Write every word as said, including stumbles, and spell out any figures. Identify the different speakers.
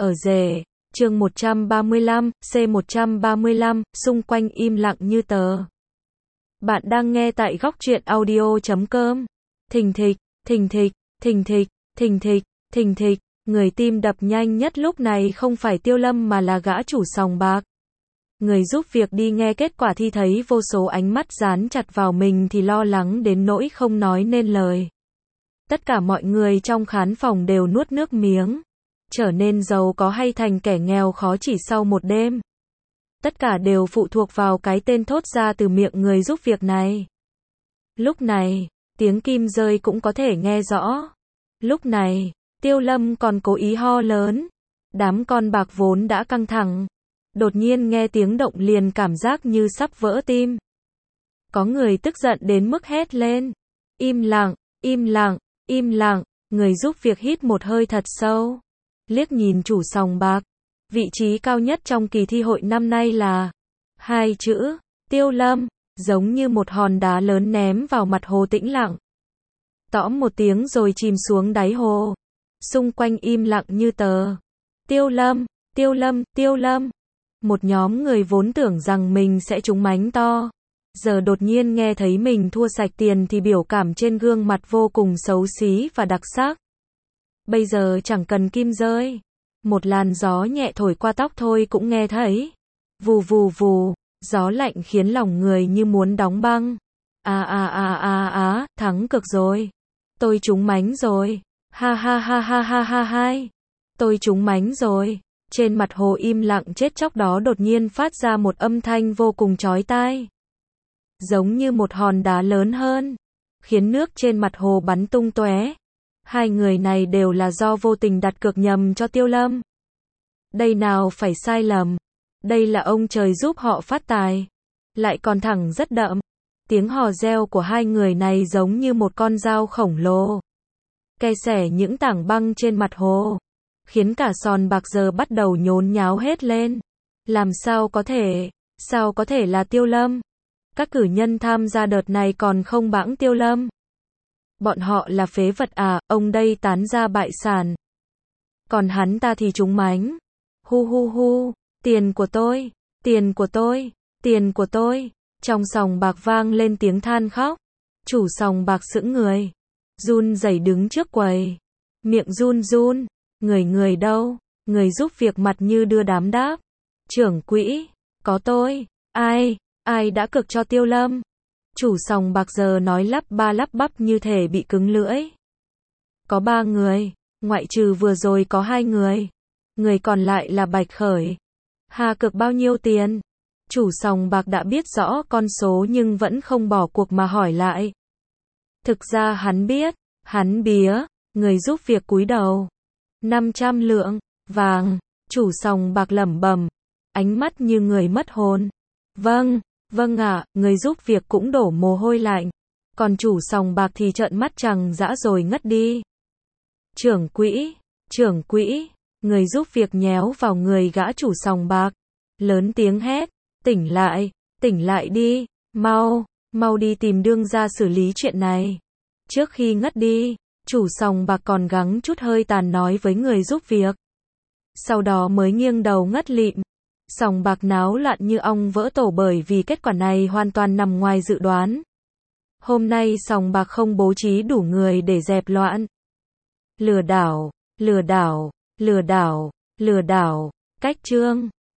Speaker 1: Ở rể, chương một trăm ba mươi lăm, C một trăm ba mươi lăm, xung quanh im lặng như tờ. Bạn đang nghe tại góc truyện audio chấm com. Thình thịch, thình thịch, thình thịch, thình thịch, thình thịch, người tim đập nhanh nhất lúc này không phải Tiêu Lâm mà là gã chủ sòng bạc. Người giúp việc đi nghe kết quả thi thấy vô số ánh mắt dán chặt vào mình thì lo lắng đến nỗi không nói nên lời. Tất cả mọi người trong khán phòng đều nuốt nước miếng. Trở nên giàu có hay thành kẻ nghèo khó chỉ sau một đêm. Tất cả đều phụ thuộc vào cái tên thốt ra từ miệng người giúp việc này. Lúc này, tiếng kim rơi cũng có thể nghe rõ. Lúc này, Tiêu Lâm còn cố ý ho lớn. Đám con bạc vốn đã căng thẳng. Đột nhiên nghe tiếng động liền cảm giác như sắp vỡ tim. Có người tức giận đến mức hét lên. Im lặng, im lặng, im lặng. Người giúp việc hít một hơi thật sâu. Liếc nhìn chủ sòng bạc. Vị trí cao nhất trong kỳ thi hội năm nay là hai chữ, Tiêu Lâm, giống như một hòn đá lớn ném vào mặt hồ tĩnh lặng. Tõm một tiếng rồi chìm xuống đáy hồ. Xung quanh im lặng như tờ. Tiêu Lâm, Tiêu Lâm, Tiêu Lâm. Một nhóm người vốn tưởng rằng mình sẽ trúng mánh to. Giờ đột nhiên nghe thấy mình thua sạch tiền thì biểu cảm trên gương mặt vô cùng xấu xí và đặc sắc. Bây giờ chẳng cần kim rơi. Một làn gió nhẹ thổi qua tóc thôi cũng nghe thấy. Vù vù vù, gió lạnh khiến lòng người như muốn đóng băng. À à à à à, thắng cực rồi. Tôi trúng mánh rồi. Ha ha ha ha ha ha hai. Tôi trúng mánh rồi. Trên mặt hồ im lặng chết chóc đó đột nhiên phát ra một âm thanh vô cùng chói tai. Giống như một hòn đá lớn hơn. Khiến nước trên mặt hồ bắn tung tóe. Hai người này đều là do vô tình đặt cược nhầm cho Tiêu Lâm. Đây nào phải sai lầm. Đây là ông trời giúp họ phát tài. Lại còn thẳng rất đậm. Tiếng hò reo của hai người này giống như một con dao khổng lồ. Ke xẻ những tảng băng trên mặt hồ. Khiến cả sòn bạc giờ bắt đầu nhốn nháo hết lên. Làm sao có thể, sao có thể là Tiêu Lâm? Các cử nhân tham gia đợt này còn không bãng Tiêu Lâm. Bọn họ là phế vật à, ông đây tán ra bại sản. Còn hắn ta thì trúng mánh. Hu hu hu, tiền của tôi, tiền của tôi, tiền của tôi. Trong sòng bạc vang lên tiếng than khóc. Chủ sòng bạc sững người. Run rẩy đứng trước quầy. Miệng run run. Người người đâu? Người giúp việc mặt như đưa đám đáp. Trưởng quỹ, có tôi. Ai, ai đã cược cho Tiêu Lâm? Chủ sòng bạc giờ nói lắp ba lắp bắp như thể bị cứng lưỡi. Có ba người, ngoại trừ vừa rồi có hai người. Người còn lại là Bạch Khởi. Hà cược bao nhiêu tiền? Chủ sòng bạc đã biết rõ con số nhưng vẫn không bỏ cuộc mà hỏi lại. Thực ra hắn biết, hắn bía, người giúp việc cúi đầu. năm trăm lượng, vàng, chủ sòng bạc lẩm bẩm, ánh mắt như người mất hồn. Vâng, vâng ạ, à, người giúp việc cũng đổ mồ hôi lạnh. Còn chủ sòng bạc thì trợn mắt trằng dã rồi ngất đi. Trưởng quỹ, trưởng quỹ, người giúp việc nhéo vào người gã chủ sòng bạc. Lớn tiếng hét, tỉnh lại, tỉnh lại đi, mau, mau đi tìm đương gia xử lý chuyện này. Trước khi ngất đi, chủ sòng bạc còn gắng chút hơi tàn nói với người giúp việc. Sau đó mới nghiêng đầu ngất lịm. Sòng bạc náo loạn như ong vỡ tổ bởi vì kết quả này hoàn toàn nằm ngoài dự đoán. Hôm nay sòng bạc không bố trí đủ người để dẹp loạn. Lừa đảo, lừa đảo, lừa đảo, lừa đảo, cách chương.